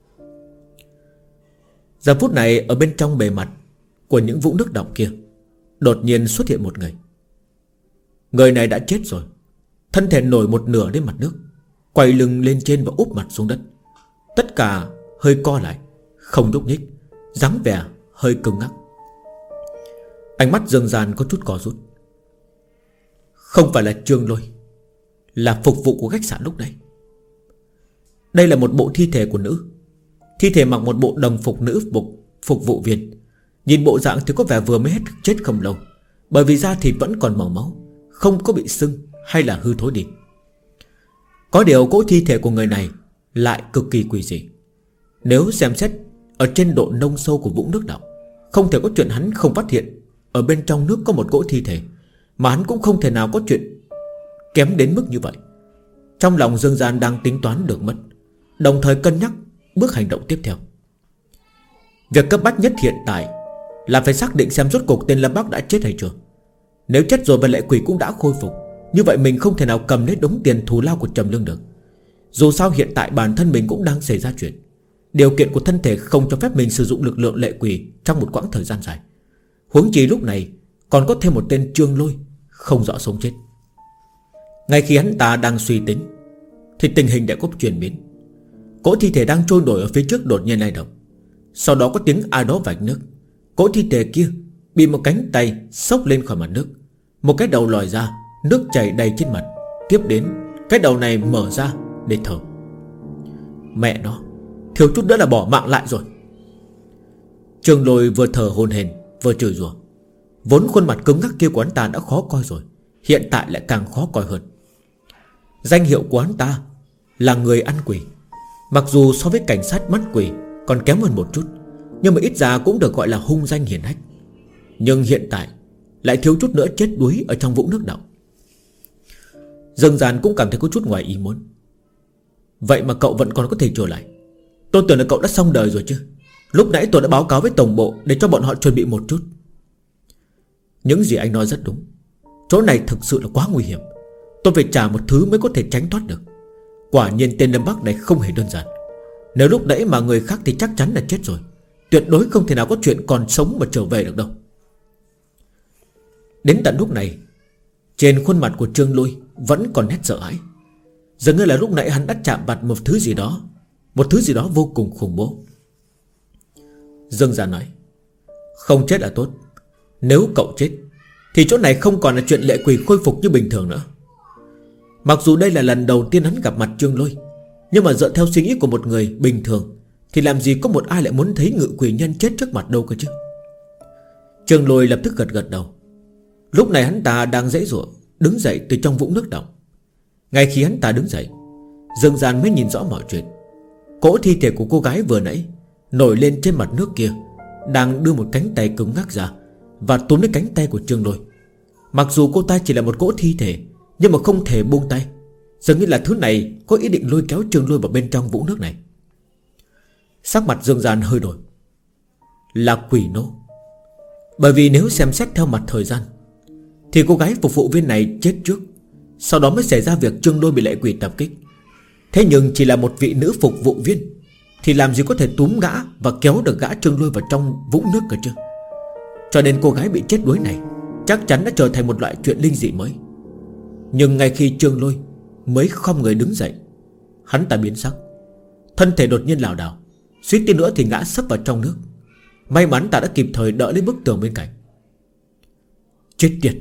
Giờ phút này ở bên trong bề mặt của những vũng nước đọng kia đột nhiên xuất hiện một người. Người này đã chết rồi, thân thể nổi một nửa lên mặt nước, quay lưng lên trên và úp mặt xuống đất. Tất cả hơi co lại, không nhúc nhích, dáng vẻ hơi cứng ngắc. Ánh mắt Dương Gian có chút co rút. Không phải là Trương Lôi, là phục vụ của khách sạn lúc nãy. Đây là một bộ thi thể của nữ. Thi thể mặc một bộ đồng phục nữ phục vụ viên. Nhìn bộ dạng thì có vẻ vừa mới hết chết không lâu, bởi vì da thịt vẫn còn màu máu, không có bị sưng hay là hư thối đi. Có điều cỗ thi thể của người này lại cực kỳ quỷ dị. Nếu xem xét ở trên độ nông sâu của vũng nước đọng, không thể có chuyện hắn không phát hiện ở bên trong nước có một cỗ thi thể, mà hắn cũng không thể nào có chuyện kém đến mức như vậy. Trong lòng Dương Gian đang tính toán được mất, đồng thời cân nhắc bước hành động tiếp theo. Việc cấp bách nhất hiện tại là phải xác định xem rốt cuộc tên Lâm Bắc đã chết hay chưa. Nếu chết rồi và lệ quỷ cũng đã khôi phục, như vậy mình không thể nào cầm lấy đống tiền thù lao của Trầm Lương được. Dù sao hiện tại bản thân mình cũng đang xảy ra chuyện, điều kiện của thân thể không cho phép mình sử dụng lực lượng lệ quỷ trong một quãng thời gian dài. Huống chi lúc này còn có thêm một tên Trương Lôi không rõ sống chết. Ngay khi hắn ta đang suy tính thì tình hình đã có chuyển biến. Cỗ thi thể đang trôi nổi ở phía trước đột nhiên lay động. Sau đó có tiếng ai đó vạch nước. Cỗ thi thể kia bị một cánh tay xốc lên khỏi mặt nước. Một cái đầu lòi ra, nước chảy đầy trên mặt. Tiếp đến cái đầu này mở ra để thở. Mẹ nó, thiếu chút nữa là bỏ mạng lại rồi. Trương Lôi vừa thở hổn hển vừa chửi rủa. Vốn khuôn mặt cứng ngắc kia của hắn ta đã khó coi rồi, hiện tại lại càng khó coi hơn. Danh hiệu của hắn ta là người ăn quỷ. Mặc dù so với cảnh sát mắt quỷ còn kém hơn một chút, nhưng mà ít ra cũng được gọi là hung danh hiển hách. Nhưng hiện tại lại thiếu chút nữa chết đuối ở trong vũng nước động. Dương Gian cũng cảm thấy có chút ngoài ý muốn. Vậy mà cậu vẫn còn có thể trở lại. Tôi tưởng là cậu đã xong đời rồi chứ. Lúc nãy tôi đã báo cáo với tổng bộ để cho bọn họ chuẩn bị một chút. Những gì anh nói rất đúng. Chỗ này thực sự là quá nguy hiểm. Tôi phải trả một thứ mới có thể tránh thoát được. Quả nhiên tên Lâm Bắc này không hề đơn giản. Nếu lúc nãy mà người khác thì chắc chắn là chết rồi. Tuyệt đối không thể nào có chuyện còn sống mà trở về được đâu. Đến tận lúc này, trên khuôn mặt của Trương Lôi vẫn còn nét sợ hãi. Dường như là lúc nãy hắn đã chạm mặt một thứ gì đó, một thứ gì đó vô cùng khủng bố. Dương Gia nói, không chết là tốt. Nếu cậu chết thì chỗ này không còn là chuyện lệ quỷ khôi phục như bình thường nữa. Mặc dù đây là lần đầu tiên hắn gặp mặt Trương Lôi, nhưng mà dựa theo suy nghĩ của một người bình thường thì làm gì có một ai lại muốn thấy ngự quỷ nhân chết trước mặt đâu cơ chứ. Trương Lôi lập tức gật đầu. Lúc này hắn ta đang giãy giụa đứng dậy từ trong vũng nước động. Ngay khi hắn ta đứng dậy, Dương Gian mới nhìn rõ mọi chuyện. Cỗ thi thể của cô gái vừa nãy nổi lên trên mặt nước kia đang đưa một cánh tay cứng ngắc ra và túm lấy cánh tay của Trương Lôi. Mặc dù cô ta chỉ là một cỗ thi thể, nhưng mà không thể buông tay. Dường như là thứ này có ý định lôi kéo Trương Lôi vào bên trong vũng nước này. Sắc mặt Dương Gian hơi đổi. Là quỷ nô. Bởi vì nếu xem xét theo mặt thời gian thì cô gái phục vụ viên này chết trước, sau đó mới xảy ra việc Trương Lôi bị lệ quỷ tập kích. Thế nhưng chỉ là một vị nữ phục vụ viên thì làm gì có thể túm gã và kéo được gã Trương Lôi vào trong vũng nước cơ chứ. Cho nên cô gái bị chết đuối này chắc chắn đã trở thành một loại chuyện linh dị mới. Nhưng ngay khi Trương Lôi mới khom người đứng dậy, hắn ta biến sắc. Thân thể đột nhiên lảo đảo, suýt tí nữa thì ngã sấp vào trong nước. May mắn ta đã kịp thời đỡ lấy bức tường bên cạnh. Chết tiệt.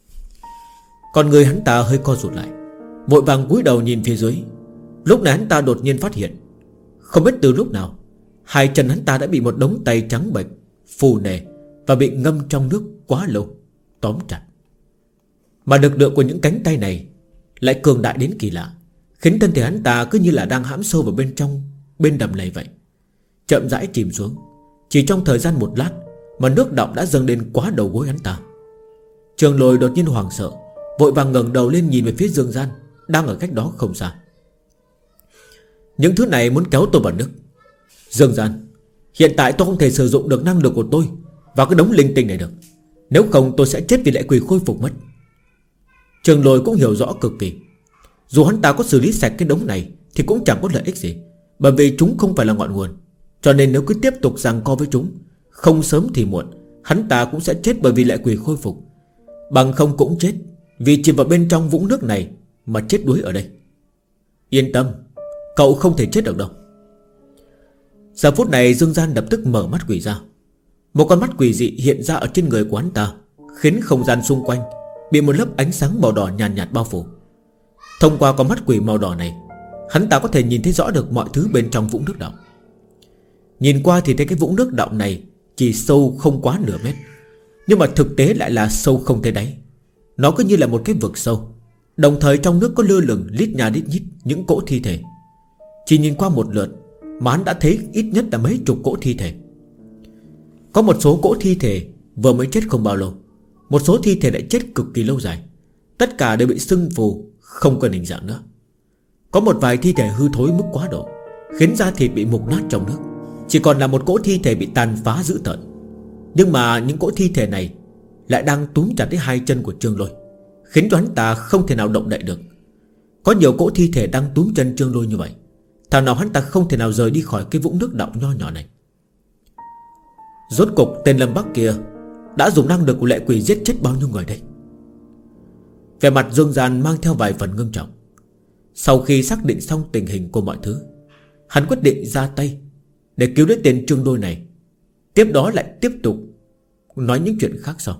Con người hắn ta hơi co rụt lại, vội vàng cúi đầu nhìn phía dưới. Lúc này hắn ta đột nhiên phát hiện, không biết từ lúc nào hai chân hắn ta đã bị một đống tay trắng bệch phù nề và bị ngâm trong nước quá lâu tóm chặt. Mà lực lượng của những cánh tay này lại cường đại đến kỳ lạ, khiến thân thể hắn ta cứ như là đang hãm sâu vào bên trong bên đầm lầy vậy, chậm rãi chìm xuống. Chỉ trong thời gian một lát mà nước đọng đã dâng lên quá đầu gối hắn ta. Trương Lôi đột nhiên hoảng sợ, vội vàng ngẩng đầu lên nhìn về phía Dương Gian đang ở cách đó không xa. Những thứ này muốn kéo tôi vào nước. Dương Gian, hiện tại tôi không thể sử dụng được năng lực của tôi vào cái đống linh tinh này được. Nếu không tôi sẽ chết vì lệ quỷ khôi phục mất. Trương Lôi cũng hiểu rõ cực kỳ. Dù hắn ta có xử lý sạch cái đống này thì cũng chẳng có lợi ích gì, bởi vì chúng không phải là ngọn nguồn. Cho nên nếu cứ tiếp tục giằng co với chúng, không sớm thì muộn hắn ta cũng sẽ chết bởi vì lệ quỷ khôi phục. Bằng không cũng chết vì chìm vào bên trong vũng nước này mà chết đuối ở đây. Yên tâm, cậu không thể chết được đâu. Giờ phút này Dương Gian lập tức mở mắt quỷ ra. Một con mắt quỷ dị hiện ra ở trên người của hắn ta, khiến không gian xung quanh bị một lớp ánh sáng màu đỏ nhàn nhạt bao phủ. Thông qua con mắt quỷ màu đỏ này, hắn ta có thể nhìn thấy rõ được mọi thứ bên trong vũng nước động. Nhìn qua thì thấy cái vũng nước động này chỉ sâu không quá nửa mét, nhưng mà thực tế lại là sâu không thấy đáy. Nó cứ như là một cái vực sâu. Đồng thời trong nước có lơ lửng lít nhà lít nhít những cỗ thi thể. Chỉ nhìn qua một lượt mà hắn đã thấy ít nhất là mấy chục cỗ thi thể. Có một số cỗ thi thể vừa mới chết không bao lâu, một số thi thể lại chết cực kỳ lâu dài. Tất cả đều bị sưng phù, không còn hình dạng nữa. Có một vài thi thể hư thối mức quá độ, khiến da thịt bị mục nát trong nước, chỉ còn là một cỗ thi thể bị tàn phá dữ tợn. Nhưng mà những cỗ thi thể này lại đang túm chặt lấy hai chân của Trương Lôi, khiến cho hắn ta không thể nào động đậy được. Có nhiều cỗ thi thể đang túm chân Trương Lôi như vậy, thảo nào hắn ta không thể nào rời đi khỏi cái vũng nước động nho nhỏ này. Rốt cục tên Lâm Bắc kia đã dùng năng lực của lệ quỷ giết chết bao nhiêu người đây? Vẻ mặt Dương Gian mang theo vài phần ngưng trọng. Sau khi xác định xong tình hình của mọi thứ, hắn quyết định ra tay để cứu lấy tên Trương Lôi này. Tiếp đó lại tiếp tục nói những chuyện khác sau.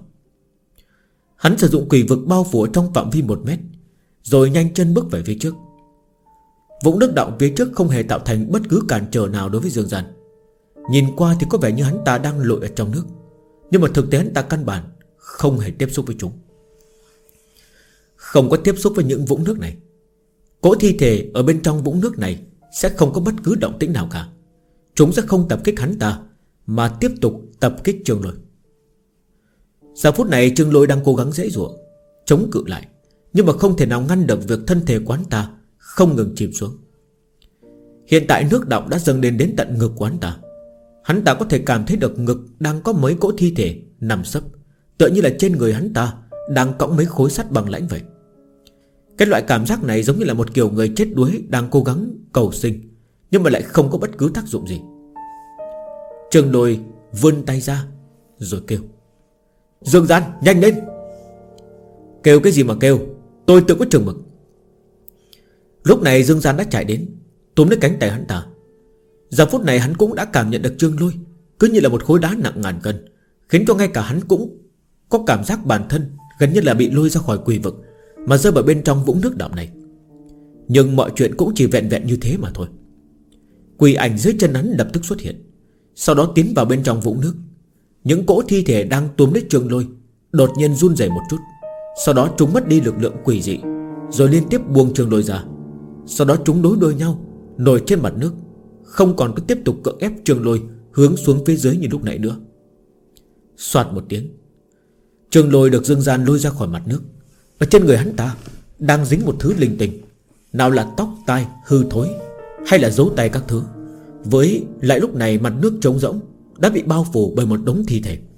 Hắn sử dụng quỷ vực bao phủ trong phạm vi 1 mét, rồi nhanh chân bước về phía trước. vũng nước đọng phía trước không hề tạo thành bất cứ cản trở nào đối với Dương Gian. Nhìn qua thì có vẻ như hắn ta đang lội ở trong nước, nhưng mà thực tế hắn ta căn bản không hề tiếp xúc với chúng. Không có tiếp xúc với những vũng nước này, cỗ thi thể ở bên trong vũng nước này sẽ không có bất cứ động tĩnh nào cả. Chúng sẽ không tập kích hắn ta, mà tiếp tục tập kích Trương Lôi. Giờ phút này Trương Lôi đang cố gắng giãy giụa, chống cự lại, nhưng mà không thể nào ngăn được việc thân thể của hắn ta không ngừng chìm xuống. Hiện tại nước đọng đã dâng lên đến tận ngực của hắn ta. Hắn ta có thể cảm thấy được ngực đang có mấy cỗ thi thể nằm sấp, tựa như là trên người hắn ta đang cõng mấy khối sắt bằng lãnh vậy. Cái loại cảm giác này giống như là một kiểu người chết đuối đang cố gắng cầu sinh, nhưng mà lại không có bất cứ tác dụng gì. Trương Lôi vươn tay ra rồi kêu: Dương Gian, nhanh lên! Kêu cái gì mà kêu, tôi tự có chừng mực. Lúc này Dương Gian đã chạy đến, túm lấy cánh tay hắn ta. Giờ phút này hắn cũng đã cảm nhận được Trương Lôi cứ như là một khối đá nặng ngàn cân, khiến cho ngay cả hắn cũng có cảm giác bản thân gần như là bị lôi ra khỏi quỷ vực, mà rơi vào bên trong vũng nước đọng này. Nhưng mọi chuyện cũng chỉ vẹn vẹn như thế mà thôi. Quỷ ảnh dưới chân hắn lập tức xuất hiện, sau đó tiến vào bên trong vũng nước. Những cỗ thi thể đang túm lấy Trương Lôi đột nhiên run rẩy một chút, sau đó chúng mất đi lực lượng quỷ dị, rồi liên tiếp buông Trương Lôi ra. Sau đó chúng đối đuôi nhau nổi trên mặt nước, không còn cứ tiếp tục cưỡng ép Trương Lôi hướng xuống phía dưới như lúc nãy nữa. Soạt một tiếng, Trương Lôi được Dương Gian lôi ra khỏi mặt nước. Và trên người hắn ta đang dính một thứ linh tinh, nào là tóc tai hư thối hay là dấu tay các thứ. Với lại lúc này mặt nước trống rỗng, đã bị bao phủ bởi một đống thi thể.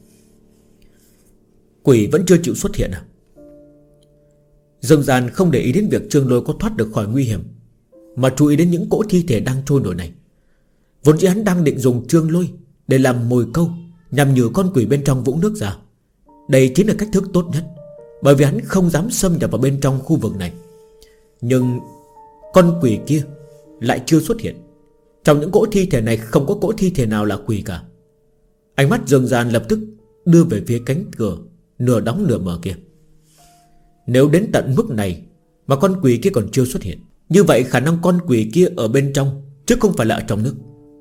Quỷ vẫn chưa chịu xuất hiện à? Dương Gian không để ý đến việc Trương Lôi có thoát được khỏi nguy hiểm, mà chú ý đến những cỗ thi thể đang trôi nổi này. Vốn dĩ hắn đang định dùng Trương Lôi để làm mồi câu, nhằm nhử con quỷ bên trong vũng nước ra. Đây chính là cách thức tốt nhất, bởi vì hắn không dám xâm nhập vào bên trong khu vực này. Nhưng con quỷ kia lại chưa xuất hiện. Trong những cỗ thi thể này không có cỗ thi thể nào là quỷ cả. Ánh mắt Dương Gian lập tức đưa về phía cánh cửa nửa đóng nửa mở kia. Nếu đến tận mức này mà con quỷ kia còn chưa xuất hiện, như vậy khả năng con quỷ kia ở bên trong, chứ không phải là ở trong nước.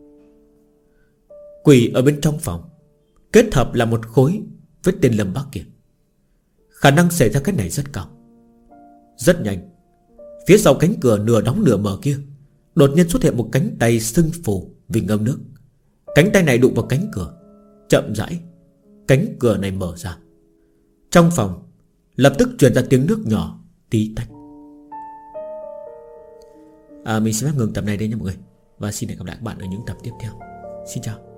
Quỷ ở bên trong phòng kết hợp là một khối với tên Lâm Bắc kia. Khả năng xảy ra cái này rất cao. Rất nhanh, phía sau cánh cửa nửa đóng nửa mở kia đột nhiên xuất hiện một cánh tay sưng phù vì ngâm nước. Cánh tay này đụng vào cánh cửa, chậm rãi cánh cửa này mở ra. Trong phòng lập tức truyền ra tiếng nước nhỏ tí tách. Mình xin phép ngừng tập này đây nha mọi người, và xin hẹn gặp lại các bạn ở những tập tiếp theo. Xin chào.